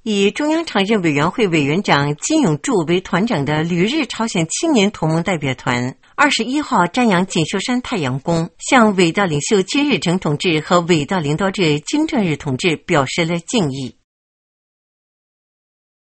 以中央常任委员会委员长金永柱为团长的旅日朝鲜青年同盟代表团21号瞻仰锦绣山太阳宫，向伟大领袖金日成同志和伟大领导者金正日同志表示了敬意。